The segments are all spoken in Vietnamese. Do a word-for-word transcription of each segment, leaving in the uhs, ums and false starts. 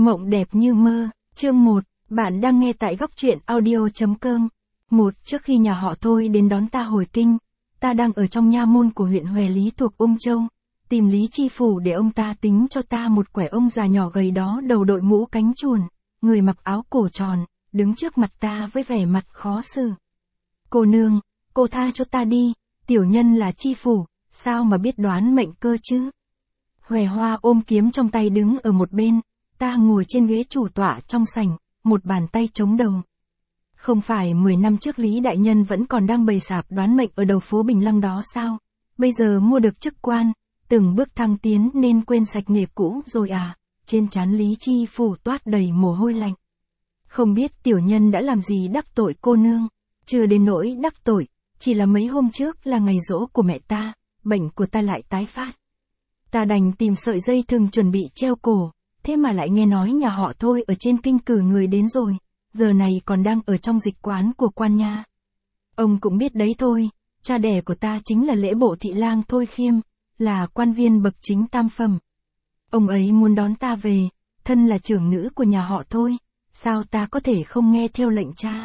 Mộng đẹp như mơ, chương một, bạn đang nghe tại góc truyện audio chấm com. Một, trước khi nhà họ Thôi đến đón ta hồi kinh, ta đang ở trong nha môn của huyện Hòe Lý thuộc Ung Châu, tìm Lý Chi Phủ để ông ta tính cho ta một quẻ ông già nhỏ gầy đó, đầu đội mũ cánh chuồn, người mặc áo cổ tròn, đứng trước mặt ta với vẻ mặt khó xử. Cô nương, cô tha cho ta đi, tiểu nhân là Chi Phủ, sao mà biết đoán mệnh cơ chứ? Hòe Hoa ôm kiếm trong tay đứng ở một bên, ta ngồi trên ghế chủ tọa trong sảnh, một bàn tay chống đầu. Không phải mười năm trước Lý Đại Nhân vẫn còn đang bày sạp đoán mệnh ở đầu phố Bình Lăng đó sao? Bây giờ mua được chức quan, từng bước thăng tiến nên quên sạch nghề cũ rồi à? Trên trán Lý Chi Phủ toát đầy mồ hôi lạnh. Không biết tiểu nhân đã làm gì đắc tội cô nương? Chưa đến nỗi đắc tội, chỉ là mấy hôm trước là ngày giỗ của mẹ ta, bệnh của ta lại tái phát. Ta đành tìm sợi dây thừng chuẩn bị treo cổ, thế mà lại nghe nói nhà họ Thôi ở trên kinh cử người đến rồi, giờ này còn đang ở trong dịch quán của quan nha. Ông cũng biết đấy thôi, cha đẻ của ta chính là lễ bộ thị lang Thôi Khiêm, là quan viên bậc chính tam phẩm. Ông ấy muốn đón ta về, thân là trưởng nữ của nhà họ Thôi, sao ta có thể không nghe theo lệnh cha?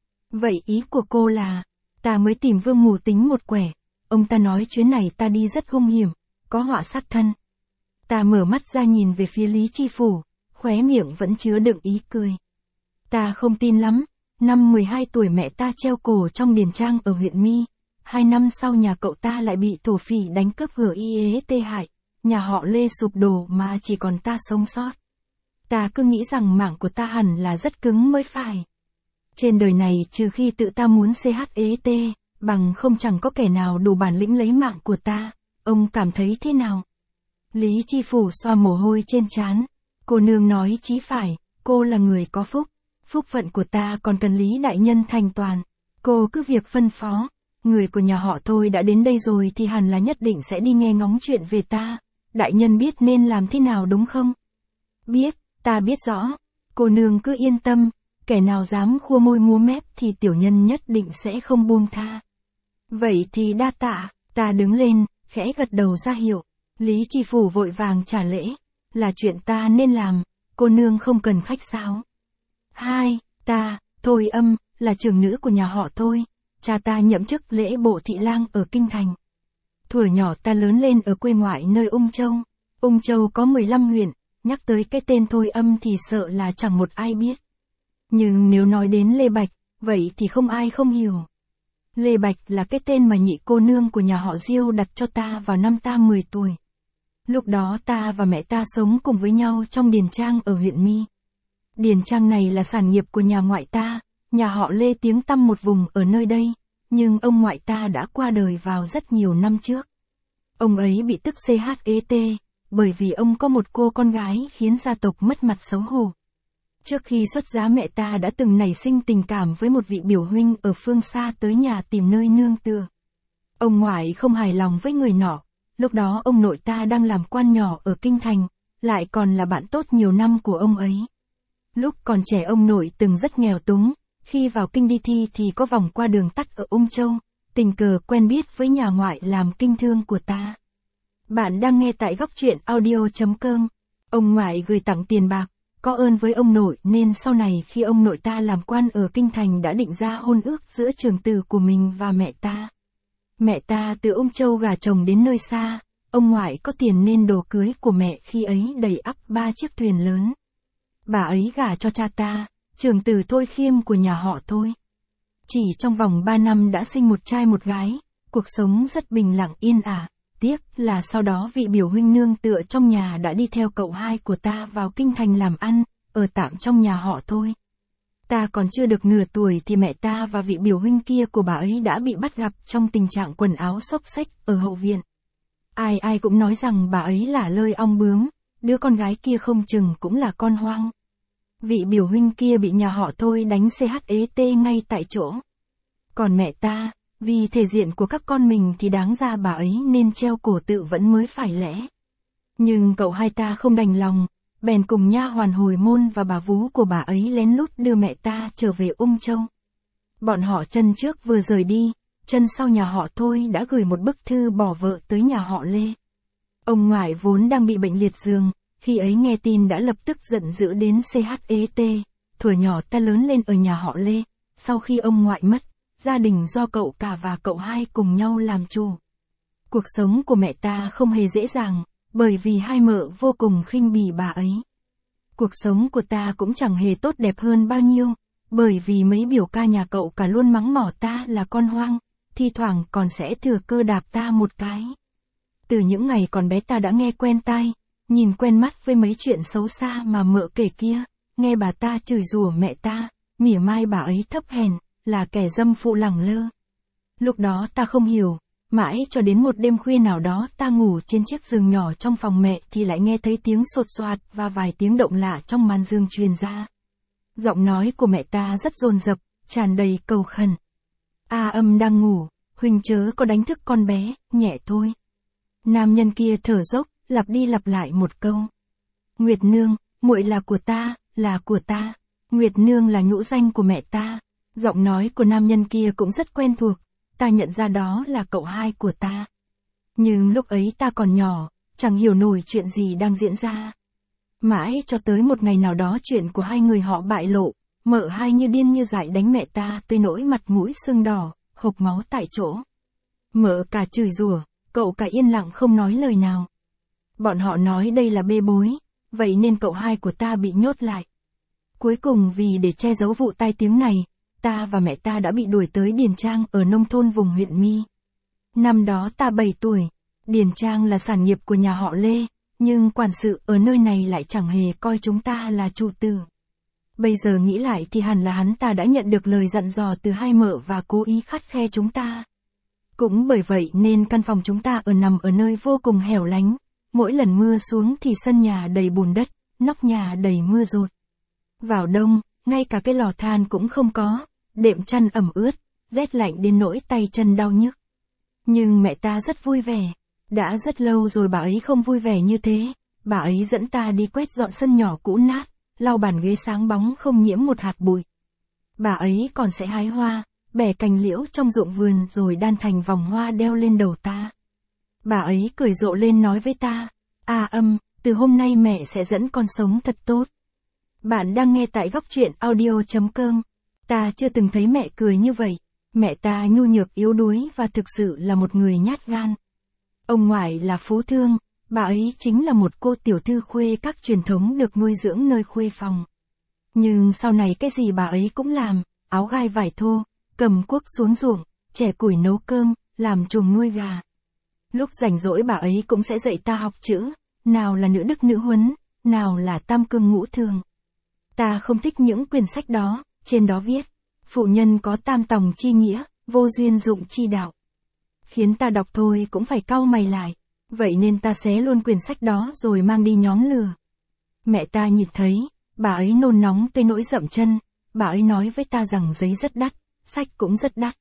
Vậy ý của cô là, ta mới tìm Vương Mù tính một quẻ, ông ta nói chuyến này ta đi rất hung hiểm, có họa sát thân. Ta mở mắt ra nhìn về phía Lý Chi Phủ, khóe miệng vẫn chứa đựng ý cười. Ta không tin lắm, năm mười hai tuổi mẹ ta treo cổ trong điền trang ở huyện Mi, hai năm sau nhà cậu ta lại bị thổ phỉ đánh cướp hở y ế tê hại, nhà họ Lê sụp đổ mà chỉ còn ta sống sót. Ta cứ nghĩ rằng mạng của ta hẳn là rất cứng mới phải. Trên đời này trừ khi tự ta muốn xê hát ê tê, bằng không chẳng có kẻ nào đủ bản lĩnh lấy mạng của ta. Ông cảm thấy thế nào? Lý Chi Phủ xoa mồ hôi trên trán. Cô nương nói chí phải, cô là người có phúc. Phúc phận của ta còn cần Lý Đại Nhân thành toàn. Cô cứ việc phân phó. Người của nhà họ Thôi đã đến đây rồi thì hẳn là nhất định sẽ đi nghe ngóng chuyện về ta. Đại Nhân biết nên làm thế nào đúng không? Biết, ta biết rõ. Cô nương cứ yên tâm. Kẻ nào dám khua môi múa mép thì tiểu nhân nhất định sẽ không buông tha. Vậy thì đa tạ. Ta đứng lên, khẽ gật đầu ra hiệu. Lý Chi Phủ vội vàng trả lễ. Là chuyện ta nên làm, cô nương không cần khách sáo. Hai, ta, Thôi Âm, là trưởng nữ của nhà họ Thôi. Cha ta nhậm chức lễ bộ thị lang ở Kinh Thành. Thuở nhỏ ta lớn lên ở quê ngoại nơi Ung Châu. Ung Châu có mười lăm huyện, nhắc tới cái tên Thôi Âm thì sợ là chẳng một ai biết. Nhưng nếu nói đến Lê Bạch, vậy thì không ai không hiểu. Lê Bạch là cái tên mà nhị cô nương của nhà họ Diêu đặt cho ta vào năm ta mười tuổi. Lúc đó ta và mẹ ta sống cùng với nhau trong điền trang ở huyện Mi. Điền trang này là sản nghiệp của nhà ngoại ta, nhà họ Lê tiếng tăm một vùng ở nơi đây, nhưng ông ngoại ta đã qua đời vào rất nhiều năm trước. Ông ấy bị tức xê hát ê tê, bởi vì ông có một cô con gái khiến gia tộc mất mặt xấu hổ. Trước khi xuất giá mẹ ta đã từng nảy sinh tình cảm với một vị biểu huynh ở phương xa tới nhà tìm nơi nương tựa. Ông ngoại không hài lòng với người nọ, lúc đó ông nội ta đang làm quan nhỏ ở Kinh Thành, lại còn là bạn tốt nhiều năm của ông ấy. Lúc còn trẻ ông nội từng rất nghèo túng, khi vào kinh đi thi thì có vòng qua đường tắt ở Ung Châu, tình cờ quen biết với nhà ngoại làm kinh thương của ta. Bạn đang nghe tại góc truyện audio chấm com. Ông ngoại gửi tặng tiền bạc, có ơn với ông nội nên sau này khi ông nội ta làm quan ở Kinh Thành đã định ra hôn ước giữa trưởng tử của mình và mẹ ta. Mẹ ta từ Ung Châu gả chồng đến nơi xa, ông ngoại có tiền nên đồ cưới của mẹ khi ấy đầy ắp ba chiếc thuyền lớn. Bà ấy gả cho cha ta, trưởng tử Thôi Khiêm của nhà họ Thôi. Chỉ trong vòng ba năm đã sinh một trai một gái, cuộc sống rất bình lặng yên ả. Tiếc là sau đó vị biểu huynh nương tựa trong nhà đã đi theo cậu hai của ta vào Kinh Thành làm ăn, ở tạm trong nhà họ Thôi. Ta còn chưa được nửa tuổi thì mẹ ta và vị biểu huynh kia của bà ấy đã bị bắt gặp trong tình trạng quần áo xốc xếch ở hậu viện. Ai ai cũng nói rằng bà ấy là lơi ong bướm, đứa con gái kia không chừng cũng là con hoang. Vị biểu huynh kia bị nhà họ Thôi đánh xê hát ê tê ngay tại chỗ. Còn mẹ ta, vì thể diện của các con mình thì đáng ra bà ấy nên treo cổ tự vẫn mới phải lẽ. Nhưng cậu hai ta không đành lòng, bèn cùng nha hoàn hồi môn và bà vú của bà ấy lén lút đưa mẹ ta trở về Ung Châu. Bọn họ chân trước vừa rời đi, chân sau nhà họ Thôi đã gửi một bức thư bỏ vợ tới nhà họ Lê. Ông ngoại vốn đang bị bệnh liệt giường, Khi ấy nghe tin đã lập tức giận dữ đến chết. Thuở nhỏ ta lớn lên ở nhà họ Lê, sau khi ông ngoại mất, gia đình do cậu cả và cậu hai cùng nhau làm chủ. Cuộc sống của mẹ ta không hề dễ dàng, bởi vì hai mợ vô cùng khinh bỉ bà ấy. Cuộc sống của ta cũng chẳng hề tốt đẹp hơn bao nhiêu, bởi vì mấy biểu ca nhà cậu cả luôn mắng mỏ ta là con hoang, thi thoảng còn sẽ thừa cơ đạp ta một cái. Từ những ngày còn bé ta đã nghe quen tai, nhìn quen mắt với mấy chuyện xấu xa mà mợ kể kia, nghe bà ta chửi rủa mẹ ta, mỉa mai bà ấy thấp hèn, là kẻ dâm phụ lẳng lơ. Lúc đó ta không hiểu, mãi cho đến một đêm khuya nào đó ta ngủ trên chiếc giường nhỏ trong phòng mẹ thì lại nghe thấy tiếng sột soạt và vài tiếng động lạ trong màn giường truyền ra. Giọng nói của mẹ ta rất dồn dập, tràn đầy cầu khẩn. A Âm đang ngủ, huynh chớ có đánh thức con bé, nhẹ thôi. Nam nhân kia thở dốc, lặp đi lặp lại một câu. Nguyệt nương, muội là của ta, là của ta. Nguyệt nương là nhũ danh của mẹ ta. Giọng nói của nam nhân kia cũng rất quen thuộc, ta nhận ra đó là cậu hai của ta. Nhưng lúc ấy ta còn nhỏ, chẳng hiểu nổi chuyện gì đang diễn ra. Mãi cho tới một ngày nào đó chuyện của hai người họ bại lộ, mợ hai như điên như dại đánh mẹ ta tới nỗi mặt mũi sưng đỏ, hộc máu tại chỗ. Mợ cả chửi rủa, cậu cả yên lặng không nói lời nào. Bọn họ nói đây là bê bối, vậy nên cậu hai của ta bị nhốt lại. Cuối cùng vì để che giấu vụ tai tiếng này, ta và mẹ ta đã bị đuổi tới Điền Trang ở nông thôn vùng huyện Mi. Năm đó ta bảy tuổi, Điền Trang là sản nghiệp của nhà họ Lê, nhưng quản sự ở nơi này lại chẳng hề coi chúng ta là chủ tử. Bây giờ nghĩ lại thì hẳn là hắn ta đã nhận được lời dặn dò từ hai mợ và cố ý khắt khe chúng ta. Cũng bởi vậy nên căn phòng chúng ta ở nằm ở nơi vô cùng hẻo lánh, mỗi lần mưa xuống thì sân nhà đầy bùn đất, nóc nhà đầy mưa dột. Vào đông, ngay cả cái lò than cũng không có, đệm chăn ẩm ướt, rét lạnh đến nỗi tay chân đau nhức. Nhưng mẹ ta rất vui vẻ, đã rất lâu rồi bà ấy không vui vẻ như thế, bà ấy dẫn ta đi quét dọn sân nhỏ cũ nát, lau bàn ghế sáng bóng không nhiễm một hạt bụi. Bà ấy còn sẽ hái hoa, bẻ cành liễu trong ruộng vườn rồi đan thành vòng hoa đeo lên đầu ta. Bà ấy cười rộ lên nói với ta, A Âm, từ hôm nay mẹ sẽ dẫn con sống thật tốt. Bạn đang nghe tại góc truyện audio chấm com. Ta chưa từng thấy mẹ cười như vậy. Mẹ ta nhu nhược yếu đuối và thực sự là một người nhát gan. Ông ngoại là phú thương, bà ấy chính là một cô tiểu thư khuê các truyền thống được nuôi dưỡng nơi khuê phòng. Nhưng sau này cái gì bà ấy cũng làm, áo gai vải thô, cầm cuốc xuống ruộng, chẻ củi nấu cơm, làm chuồng nuôi gà. Lúc rảnh rỗi bà ấy cũng sẽ dạy ta học chữ, nào là nữ đức nữ huấn, nào là tam cương ngũ thường. Ta không thích những quyển sách đó, trên đó viết, phụ nhân có tam tòng chi nghĩa, vô duyên dụng chi đạo. Khiến ta đọc thôi cũng phải cau mày lại, vậy nên ta xé luôn quyển sách đó rồi mang đi nhóm lừa. Mẹ ta nhìn thấy, bà ấy nôn nóng tới nỗi dậm chân, bà ấy nói với ta rằng giấy rất đắt, sách cũng rất đắt.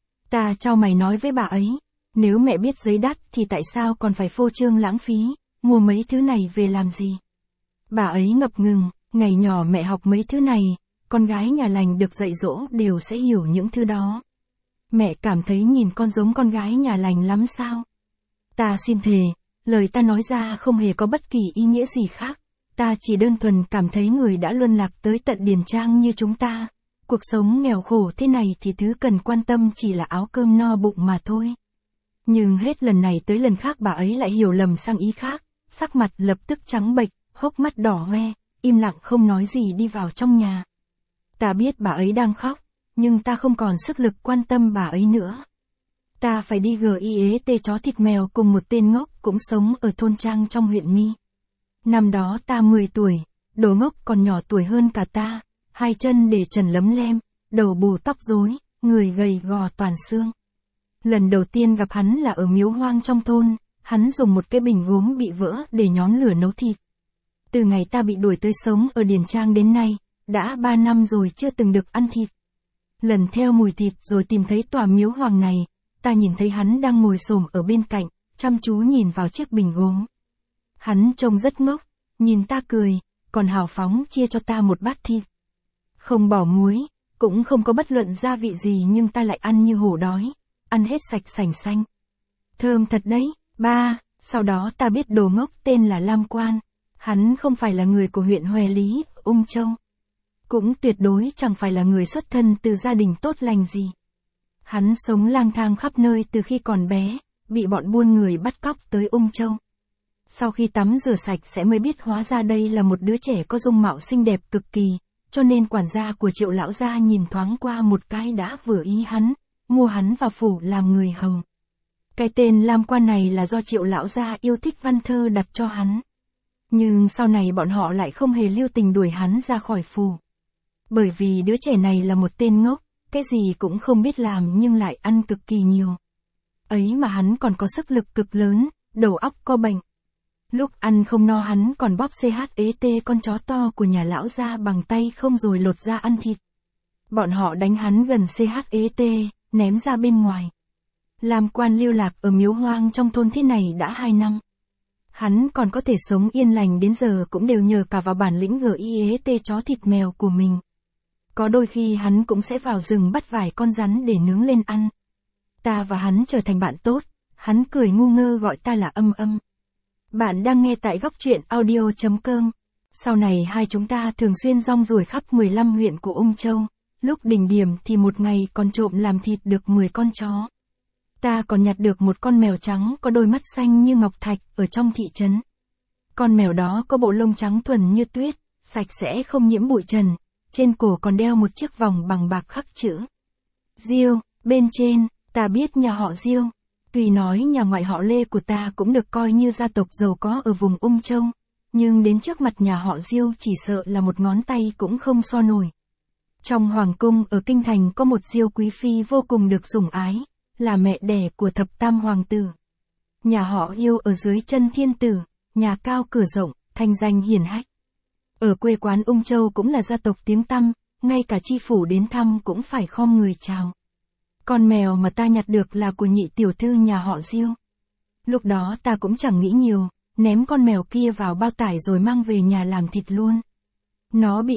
Ta chau mày nói với bà ấy, nếu mẹ biết giấy đắt thì tại sao còn phải phô trương lãng phí, mua mấy thứ này về làm gì? Bà ấy ngập ngừng, ngày nhỏ mẹ học mấy thứ này, con gái nhà lành được dạy dỗ đều sẽ hiểu những thứ đó. Mẹ cảm thấy nhìn con giống con gái nhà lành lắm sao? Ta xin thề, lời ta nói ra không hề có bất kỳ ý nghĩa gì khác. Ta chỉ đơn thuần cảm thấy người đã luân lạc tới tận Điền Trang như chúng ta. Cuộc sống nghèo khổ thế này thì thứ cần quan tâm chỉ là áo cơm no bụng mà thôi. Nhưng hết lần này tới lần khác bà ấy lại hiểu lầm sang ý khác, sắc mặt lập tức trắng bệch, hốc mắt đỏ hoe, im lặng không nói gì đi vào trong nhà. Ta biết bà ấy đang khóc, nhưng ta không còn sức lực quan tâm bà ấy nữa. Ta phải đi giết chó thịt mèo cùng một tên ngốc cũng sống ở thôn Trang trong huyện Mi. Năm đó ta mười tuổi, đồ ngốc còn nhỏ tuổi hơn cả ta, hai chân để trần lấm lem, đầu bù tóc rối, người gầy gò toàn xương. Lần đầu tiên gặp hắn là ở miếu hoang trong thôn, hắn dùng một cái bình gốm bị vỡ để nhóm lửa nấu thịt. Từ ngày ta bị đuổi tới sống ở Điền Trang đến nay, đã ba năm rồi chưa từng được ăn thịt. Lần theo mùi thịt rồi tìm thấy tòa miếu hoang này, ta nhìn thấy hắn đang ngồi xổm ở bên cạnh, chăm chú nhìn vào chiếc bình gốm. Hắn trông rất ngốc, nhìn ta cười, còn hào phóng chia cho ta một bát thịt. Không bỏ muối, cũng không có bất luận gia vị gì nhưng ta lại ăn như hổ đói, ăn hết sạch sành xanh. Thơm thật đấy, ba, sau đó ta biết đồ ngốc tên là Lam Quan. Hắn không phải là người của huyện Hoè Lý, Ung Châu. Cũng tuyệt đối chẳng phải là người xuất thân từ gia đình tốt lành gì. Hắn sống lang thang khắp nơi từ khi còn bé, bị bọn buôn người bắt cóc tới Ung Châu. Sau khi tắm rửa sạch sẽ mới biết hóa ra đây là một đứa trẻ có dung mạo xinh đẹp cực kỳ, cho nên quản gia của Triệu lão gia nhìn thoáng qua một cái đã vừa ý hắn, mua hắn vào phủ làm người hầu. Cái tên Lam Quan này là do Triệu lão gia yêu thích văn thơ đặt cho hắn. Nhưng sau này bọn họ lại không hề lưu tình đuổi hắn ra khỏi phủ. Bởi vì đứa trẻ này là một tên ngốc, cái gì cũng không biết làm nhưng lại ăn cực kỳ nhiều. Ấy mà hắn còn có sức lực cực lớn, đầu óc có bệnh. Lúc ăn không no hắn còn bóp chat con chó to của nhà lão gia bằng tay không rồi lột ra ăn thịt. Bọn họ đánh hắn gần chat, ném ra bên ngoài. Lam Quan lưu lạc ở miếu hoang trong thôn thế này đã hai năm. Hắn còn có thể sống yên lành đến giờ cũng đều nhờ cả vào bản lĩnh git chó thịt mèo của mình. Có đôi khi hắn cũng sẽ vào rừng bắt vài con rắn để nướng lên ăn. Ta và hắn trở thành bạn tốt, hắn cười ngu ngơ gọi ta là Âm Âm. Bạn đang nghe tại góc truyện audio chấm com. Sau này hai chúng ta thường xuyên rong ruổi khắp mười lăm huyện của Ung Châu, lúc đỉnh điểm thì một ngày còn trộm làm thịt được mười con chó. Ta còn nhặt được một con mèo trắng có đôi mắt xanh như ngọc thạch ở trong thị trấn. Con mèo đó có bộ lông trắng thuần như tuyết, sạch sẽ không nhiễm bụi trần, trên cổ còn đeo một chiếc vòng bằng bạc khắc chữ Diêu, bên trên, ta biết nhà họ Diêu. Tuy nói nhà ngoại họ Lê của ta cũng được coi như gia tộc giàu có ở vùng Ung Châu, nhưng đến trước mặt nhà họ Diêu chỉ sợ là một ngón tay cũng không so nổi. Trong hoàng cung ở Kinh Thành có một Diêu quý phi vô cùng được sủng ái, là mẹ đẻ của thập tam hoàng tử. Nhà họ Yêu ở dưới chân thiên tử, nhà cao cửa rộng, thanh danh hiển hách. Ở quê quán Ung Châu cũng là gia tộc tiếng tăm, ngay cả chi phủ đến thăm cũng phải khom người chào. Con mèo mà ta nhặt được là của nhị tiểu thư nhà họ Diêu. Lúc đó ta cũng chẳng nghĩ nhiều, ném con mèo kia vào bao tải rồi mang về nhà làm thịt luôn. Nó bị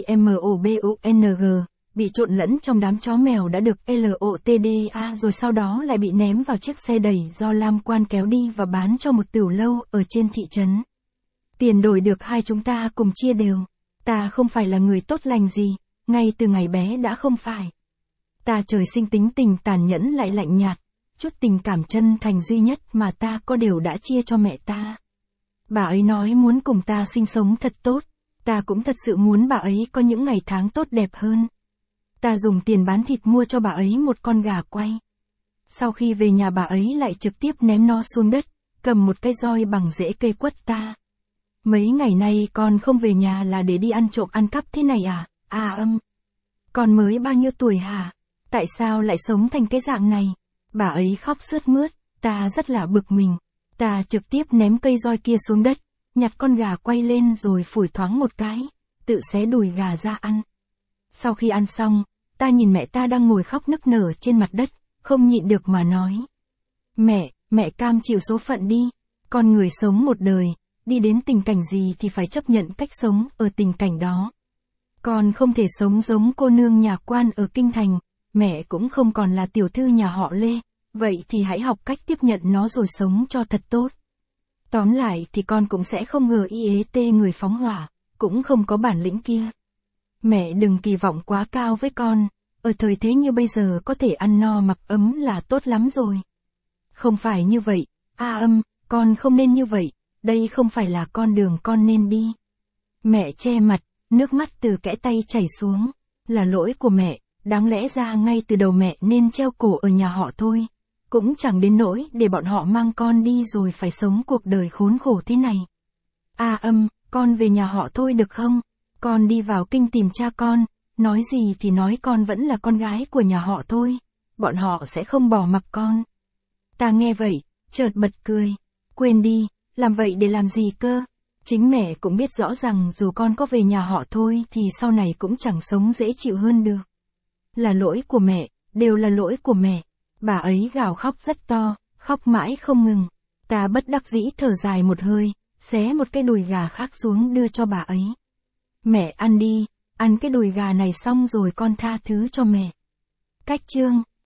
mobung, bị trộn lẫn trong đám chó mèo đã được lotda rồi sau đó lại bị ném vào chiếc xe đẩy do Lam Quan kéo đi và bán cho một tửu lâu ở trên thị trấn. Tiền đổi được hai chúng ta cùng chia đều. Ta không phải là người tốt lành gì, ngay từ ngày bé đã không phải. Ta trời sinh tính tình tàn nhẫn lại lạnh nhạt, chút tình cảm chân thành duy nhất mà ta có đều đã chia cho mẹ ta. Bà ấy nói muốn cùng ta sinh sống thật tốt, ta cũng thật sự muốn bà ấy có những ngày tháng tốt đẹp hơn. Ta dùng tiền bán thịt mua cho bà ấy một con gà quay. Sau khi về nhà bà ấy lại trực tiếp ném nó xuống đất, cầm một cây roi bằng rễ cây quất ta. Mấy ngày nay con không về nhà là để đi ăn trộm ăn cắp thế này à? À Âm. Con mới bao nhiêu tuổi hả? Tại sao lại sống thành cái dạng này? Bà ấy khóc sướt mướt, ta rất là bực mình. Ta trực tiếp ném cây roi kia xuống đất, nhặt con gà quay lên rồi phủi thoáng một cái, tự xé đùi gà ra ăn. Sau khi ăn xong, ta nhìn mẹ ta đang ngồi khóc nức nở trên mặt đất, không nhịn được mà nói. Mẹ, mẹ cam chịu số phận đi. Con người sống một đời, đi đến tình cảnh gì thì phải chấp nhận cách sống ở tình cảnh đó. Con không thể sống giống cô nương nhà quan ở Kinh Thành, mẹ cũng không còn là tiểu thư nhà họ Lê, vậy thì hãy học cách tiếp nhận nó rồi sống cho thật tốt. Tóm lại thì con cũng sẽ không ngờ giết người phóng hỏa, cũng không có bản lĩnh kia. Mẹ đừng kỳ vọng quá cao với con, ở thời thế như bây giờ có thể ăn no mặc ấm là tốt lắm rồi. Không phải như vậy, A Âm, con không nên như vậy, đây không phải là con đường con nên đi. Mẹ che mặt, nước mắt từ kẽ tay chảy xuống, là lỗi của mẹ, đáng lẽ ra ngay từ đầu mẹ nên treo cổ ở nhà họ thôi, cũng chẳng đến nỗi để bọn họ mang con đi rồi phải sống cuộc đời khốn khổ thế này. A Âm, con về nhà họ thôi được không? Con đi vào kinh tìm cha con, nói gì thì nói con vẫn là con gái của nhà họ thôi, bọn họ sẽ không bỏ mặc con. Ta nghe vậy, chợt bật cười, quên đi, làm vậy để làm gì cơ? Chính mẹ cũng biết rõ rằng dù con có về nhà họ thôi thì sau này cũng chẳng sống dễ chịu hơn được. Là lỗi của mẹ, đều là lỗi của mẹ. Bà ấy gào khóc rất to, khóc mãi không ngừng. Ta bất đắc dĩ thở dài một hơi, xé một cái đùi gà khác xuống đưa cho bà ấy. Mẹ ăn đi, ăn cái đùi gà này xong rồi con tha thứ cho mẹ. Cách chương